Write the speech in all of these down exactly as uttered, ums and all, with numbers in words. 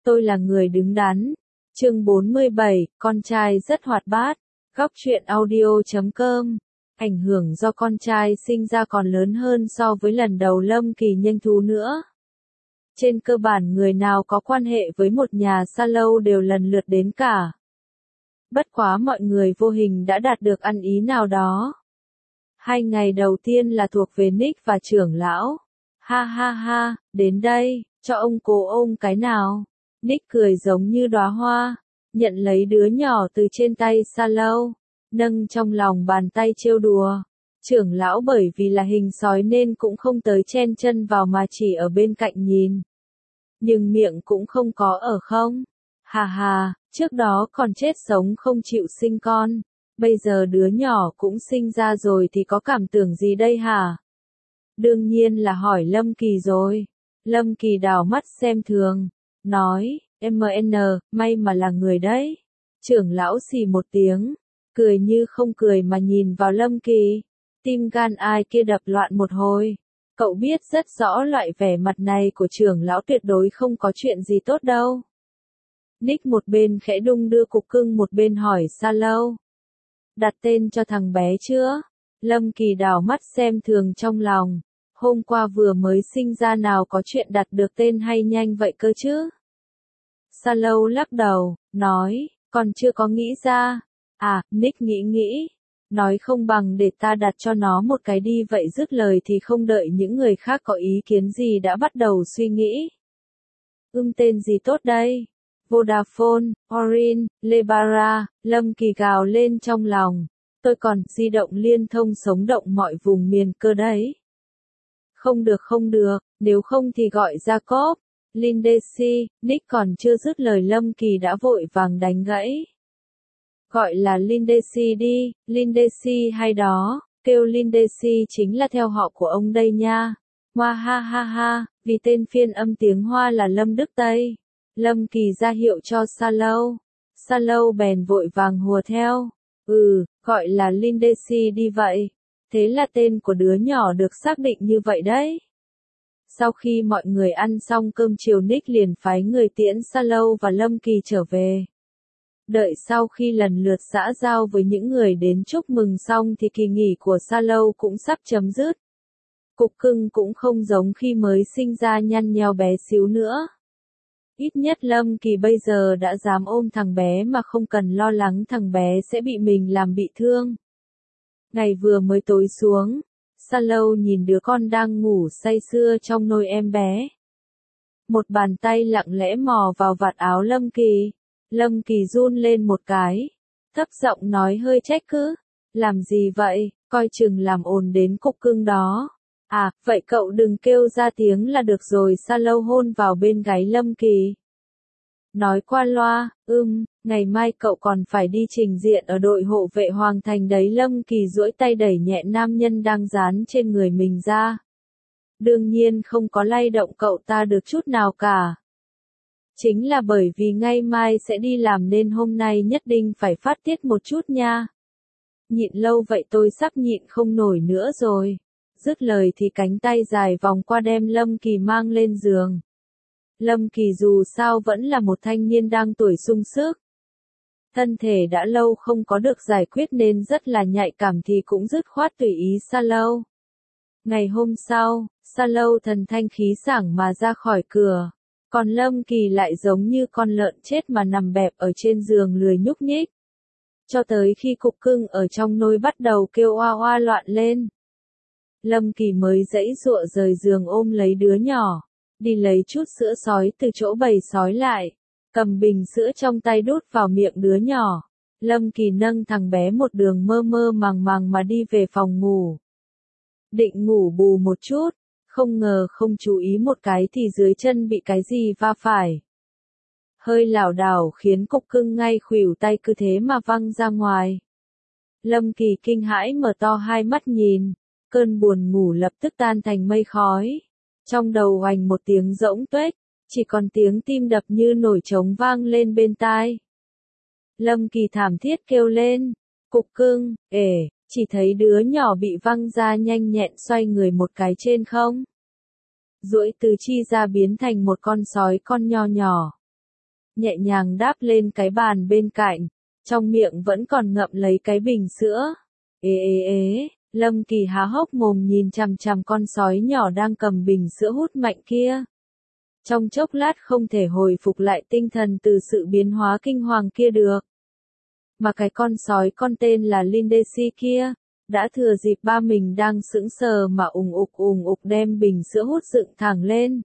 Tôi là người đứng đắn. Chương bốn mươi bảy, con trai rất hoạt bát. Góc truyện audio chấm com. Ảnh hưởng do con trai sinh ra còn lớn hơn so với lần đầu Lâm Kỳ nhanh thú nữa. Trên cơ bản người nào có quan hệ với một nhà xa lâu đều lần lượt đến cả. Bất quá mọi người vô hình đã đạt được ăn ý nào đó. Hai ngày đầu tiên là thuộc về Nick và trưởng lão. Ha ha ha, đến đây, cho ông cố ôm cái nào. Nick cười giống như đóa hoa, nhận lấy đứa nhỏ từ trên tay Sa Lâu, nâng trong lòng bàn tay trêu đùa. Trưởng lão bởi vì là hình sói nên cũng không tới chen chân vào mà chỉ ở bên cạnh nhìn. Nhưng miệng cũng không có ở không. Hà hà, trước đó còn chết sống không chịu sinh con. Bây giờ đứa nhỏ cũng sinh ra rồi thì có cảm tưởng gì đây hả? Đương nhiên là hỏi Lâm Kỳ rồi. Lâm Kỳ đảo mắt xem thường, nói, em en, may mà là người đấy. Trưởng lão xì một tiếng, cười như không cười mà nhìn vào Lâm Kỳ. Tim gan ai kia đập loạn một hồi. Cậu biết rất rõ loại vẻ mặt này của trưởng lão tuyệt đối không có chuyện gì tốt đâu. Nick một bên khẽ đung đưa cục cưng một bên hỏi Sa Lâu. Đặt tên cho thằng bé chưa? Lâm Kỳ đảo mắt xem thường trong lòng. Hôm qua vừa mới sinh ra nào có chuyện đặt được tên hay nhanh vậy cơ chứ? Sa Lâu lắc đầu, nói, còn chưa có nghĩ ra. À, Nick nghĩ nghĩ. Nói không bằng để ta đặt cho nó một cái đi vậy, dứt lời thì không đợi những người khác có ý kiến gì đã bắt đầu suy nghĩ. Ưm tên gì tốt đây? Vodafone, Orange, Lebara, Lâm Kỳ gào lên trong lòng. Tôi còn di động liên thông sống động mọi vùng miền cơ đấy. Không được không được, nếu không thì gọi Jacob, Lindsay, Nick còn chưa dứt lời Lâm Kỳ đã vội vàng đánh gãy. Gọi là Lindsay đi, Lindsay hay đó, kêu Lindsay chính là theo họ của ông đây nha. Hoa ha ha ha, vì tên phiên âm tiếng Hoa là Lâm Đức Tây. Lâm Kỳ ra hiệu cho Sa Lâu. Sa Lâu bèn vội vàng hùa theo. Ừ, gọi là Lindsay đi vậy. Thế là tên của đứa nhỏ được xác định như vậy đấy. Sau khi mọi người ăn xong cơm chiều, Nick liền phái người tiễn Sa Lâu và Lâm Kỳ trở về. Đợi sau khi lần lượt xã giao với những người đến chúc mừng xong thì kỳ nghỉ của Sa Lâu cũng sắp chấm dứt. Cục cưng cũng không giống khi mới sinh ra nhăn nheo bé xíu nữa. Ít nhất Lâm Kỳ bây giờ đã dám ôm thằng bé mà không cần lo lắng thằng bé sẽ bị mình làm bị thương. Ngày vừa mới tối xuống, Sa Lâu nhìn đứa con đang ngủ say sưa trong nôi em bé. Một bàn tay lặng lẽ mò vào vạt áo Lâm Kỳ. Lâm Kỳ run lên một cái, thấp giọng nói hơi trách cứ. Làm gì vậy, coi chừng làm ồn đến cục cưng đó. À, vậy cậu đừng kêu ra tiếng là được rồi. Sa Lâu hôn vào bên gáy Lâm Kỳ. Nói qua loa, ưm, ngày mai cậu còn phải đi trình diện ở đội hộ vệ Hoàng Thành đấy. Lâm Kỳ duỗi tay đẩy nhẹ nam nhân đang dán trên người mình ra. Đương nhiên không có lay động cậu ta được chút nào cả. Chính là bởi vì ngày mai sẽ đi làm nên hôm nay nhất định phải phát tiết một chút nha. Nhịn lâu vậy tôi sắp nhịn không nổi nữa rồi. Dứt lời thì cánh tay dài vòng qua đem Lâm Kỳ mang lên giường. Lâm Kỳ dù sao vẫn là một thanh niên đang tuổi sung sức. Thân thể đã lâu không có được giải quyết nên rất là nhạy cảm thì cũng dứt khoát tùy ý Sa Lâu. Ngày hôm sau, Sa Lâu thần thanh khí sảng mà ra khỏi cửa. Còn Lâm Kỳ lại giống như con lợn chết mà nằm bẹp ở trên giường lười nhúc nhích. Cho tới khi cục cưng ở trong nôi bắt đầu kêu oa oa loạn lên. Lâm Kỳ mới giãy giụa rời giường ôm lấy đứa nhỏ. Đi lấy chút sữa sói từ chỗ bầy sói lại. Cầm bình sữa trong tay đút vào miệng đứa nhỏ. Lâm Kỳ nâng thằng bé một đường mơ mơ màng màng mà đi về phòng ngủ. Định ngủ bù một chút. Không ngờ không chú ý một cái thì dưới chân bị cái gì va phải. Hơi lảo đảo khiến cục cưng ngay khuỷu tay cứ thế mà văng ra ngoài. Lâm Kỳ kinh hãi mở to hai mắt nhìn. Cơn buồn ngủ lập tức tan thành mây khói. Trong đầu oành một tiếng rỗng tuếch, chỉ còn tiếng tim đập như nổi trống vang lên bên tai. Lâm Kỳ thảm thiết kêu lên. Cục cưng, ể, chỉ thấy đứa nhỏ bị văng ra nhanh nhẹn xoay người một cái trên không. Duỗi tứ chi ra biến thành một con sói con nho nhỏ. nhẹ nhàng đáp lên cái bàn bên cạnh, trong miệng vẫn còn ngậm lấy cái bình sữa. Ê ê ê, Lâm Kỳ há hốc mồm nhìn chằm chằm con sói nhỏ đang cầm bình sữa hút mạnh kia. Trong chốc lát không thể hồi phục lại tinh thần từ sự biến hóa kinh hoàng kia được. Mà cái con sói con tên là Lindsay kia, đã thừa dịp ba mình đang sững sờ mà ùng ục ùng ục đem bình sữa hút dựng thẳng lên.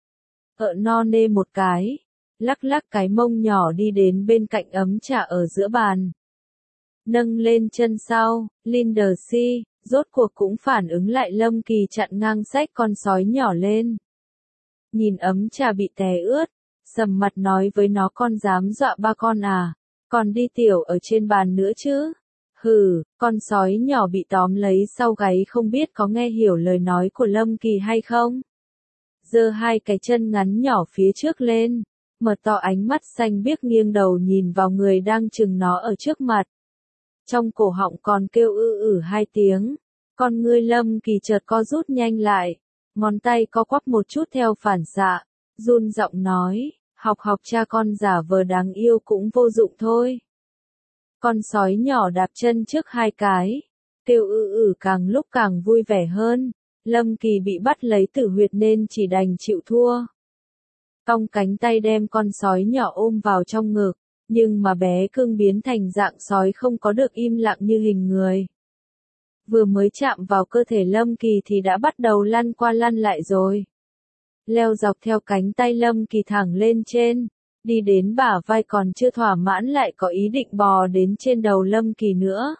Ợ no nê một cái, lắc lắc cái mông nhỏ đi đến bên cạnh ấm trà ở giữa bàn. Nâng lên chân sau, Lindsay, rốt cuộc cũng phản ứng lại Lâm Kỳ chặn ngang xách con sói nhỏ lên. Nhìn ấm trà bị té ướt, sầm mặt nói với nó con dám dọa ba con à, còn đi tiểu ở trên bàn nữa chứ. Hừ, con sói nhỏ bị tóm lấy sau gáy không biết có nghe hiểu lời nói của Lâm Kỳ hay không. Giơ hai cái chân ngắn nhỏ phía trước lên, mở to ánh mắt xanh biếc nghiêng đầu nhìn vào người đang chừng nó ở trước mặt. Trong cổ họng còn kêu ư ử hai tiếng, con ngươi Lâm Kỳ chợt co rút nhanh lại, ngón tay co quắp một chút theo phản xạ, run giọng nói, học học cha con giả vờ đáng yêu cũng vô dụng thôi. Con sói nhỏ đạp chân trước hai cái, kêu ư ử càng lúc càng vui vẻ hơn. Lâm Kỳ bị bắt lấy tử huyệt nên chỉ đành chịu thua. Cong cánh tay đem con sói nhỏ ôm vào trong ngực, nhưng mà bé cưng biến thành dạng sói không có được im lặng như hình người. Vừa mới chạm vào cơ thể Lâm Kỳ thì đã bắt đầu lăn qua lăn lại rồi. Leo dọc theo cánh tay Lâm Kỳ thẳng lên trên, đi đến bả vai còn chưa thỏa mãn lại có ý định bò đến trên đầu Lâm Kỳ nữa.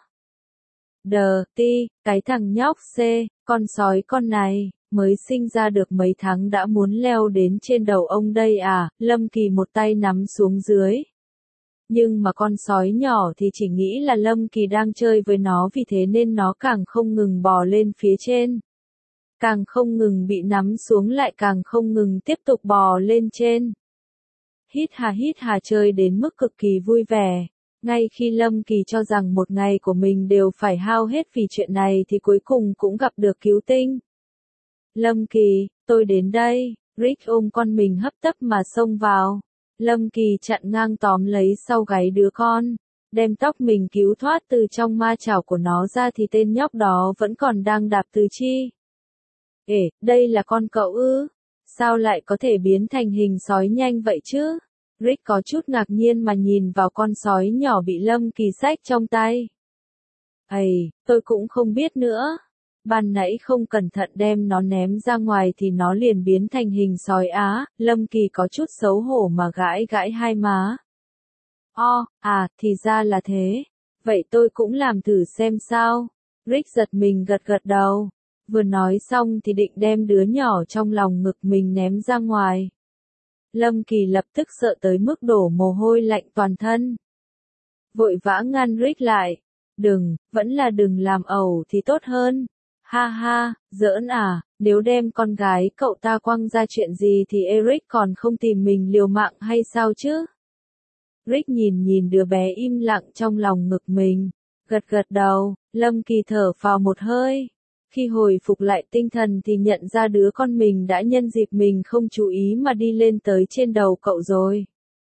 Đờ, ti, cái thằng nhóc C, con sói con này, mới sinh ra được mấy tháng đã muốn leo đến trên đầu ông đây à, Lâm Kỳ một tay nắm xuống dưới. Nhưng mà con sói nhỏ thì chỉ nghĩ là Lâm Kỳ đang chơi với nó vì thế nên nó càng không ngừng bò lên phía trên. Càng không ngừng bị nắm xuống lại càng không ngừng tiếp tục bò lên trên. Hít hà hít hà chơi đến mức cực kỳ vui vẻ. Ngay khi Lâm Kỳ cho rằng một ngày của mình đều phải hao hết vì chuyện này thì cuối cùng cũng gặp được cứu tinh. Lâm Kỳ, tôi đến đây, Rick ôm con mình hấp tấp mà xông vào. Lâm Kỳ chặn ngang tóm lấy sau gáy đứa con, đem tóc mình cứu thoát từ trong ma chảo của nó ra thì tên nhóc đó vẫn còn đang đạp tứ chi. Ê, đây là con cậu ư? Sao lại có thể biến thành hình sói nhanh vậy chứ? Rick có chút ngạc nhiên mà nhìn vào con sói nhỏ bị Lâm Kỳ xách trong tay. Ây, tôi cũng không biết nữa. Ban nãy không cẩn thận đem nó ném ra ngoài thì nó liền biến thành hình sói á, Lâm Kỳ có chút xấu hổ mà gãi gãi hai má. O, à, thì ra là thế. Vậy tôi cũng làm thử xem sao. Rick giật mình gật gật đầu. Vừa nói xong thì định đem đứa nhỏ trong lòng ngực mình ném ra ngoài. Lâm Kỳ lập tức sợ tới mức đổ mồ hôi lạnh toàn thân. Vội vã ngăn Rick lại. Đừng, vẫn là đừng làm ẩu thì tốt hơn. Ha ha, giỡn à, nếu đem con gái cậu ta quăng ra chuyện gì thì Eric còn không tìm mình liều mạng hay sao chứ? Rick nhìn nhìn đứa bé im lặng trong lòng ngực mình, gật gật đầu, Lâm Kỳ thở phào một hơi. Khi hồi phục lại tinh thần thì nhận ra đứa con mình đã nhân dịp mình không chú ý mà đi lên tới trên đầu cậu rồi.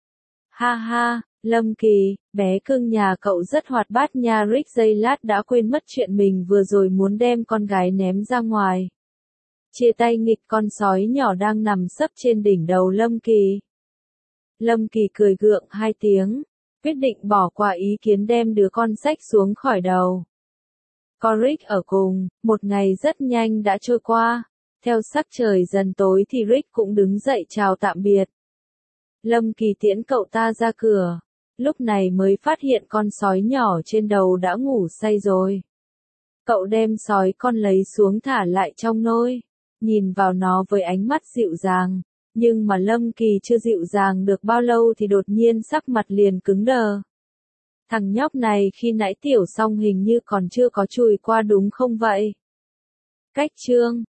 Ha ha, Lâm Kỳ, bé cưng nhà cậu rất hoạt bát nha. Rick giây lát đã quên mất chuyện mình vừa rồi muốn đem con gái ném ra ngoài. Chia tay nghịch con sói nhỏ đang nằm sấp trên đỉnh đầu Lâm Kỳ. Lâm Kỳ cười gượng hai tiếng, quyết định bỏ qua ý kiến đem đứa con xách xuống khỏi đầu. Có Rick ở cùng, một ngày rất nhanh đã trôi qua. Theo sắc trời dần tối thì Rick cũng đứng dậy chào tạm biệt. Lâm Kỳ tiễn cậu ta ra cửa, lúc này mới phát hiện con sói nhỏ trên đầu đã ngủ say rồi. Cậu đem sói con lấy xuống thả lại trong nôi, nhìn vào nó với ánh mắt dịu dàng, nhưng mà Lâm Kỳ chưa dịu dàng được bao lâu thì đột nhiên sắc mặt liền cứng đờ. Thằng nhóc này khi nãy tiểu xong hình như còn chưa có chùi qua đúng không vậy? Cách chương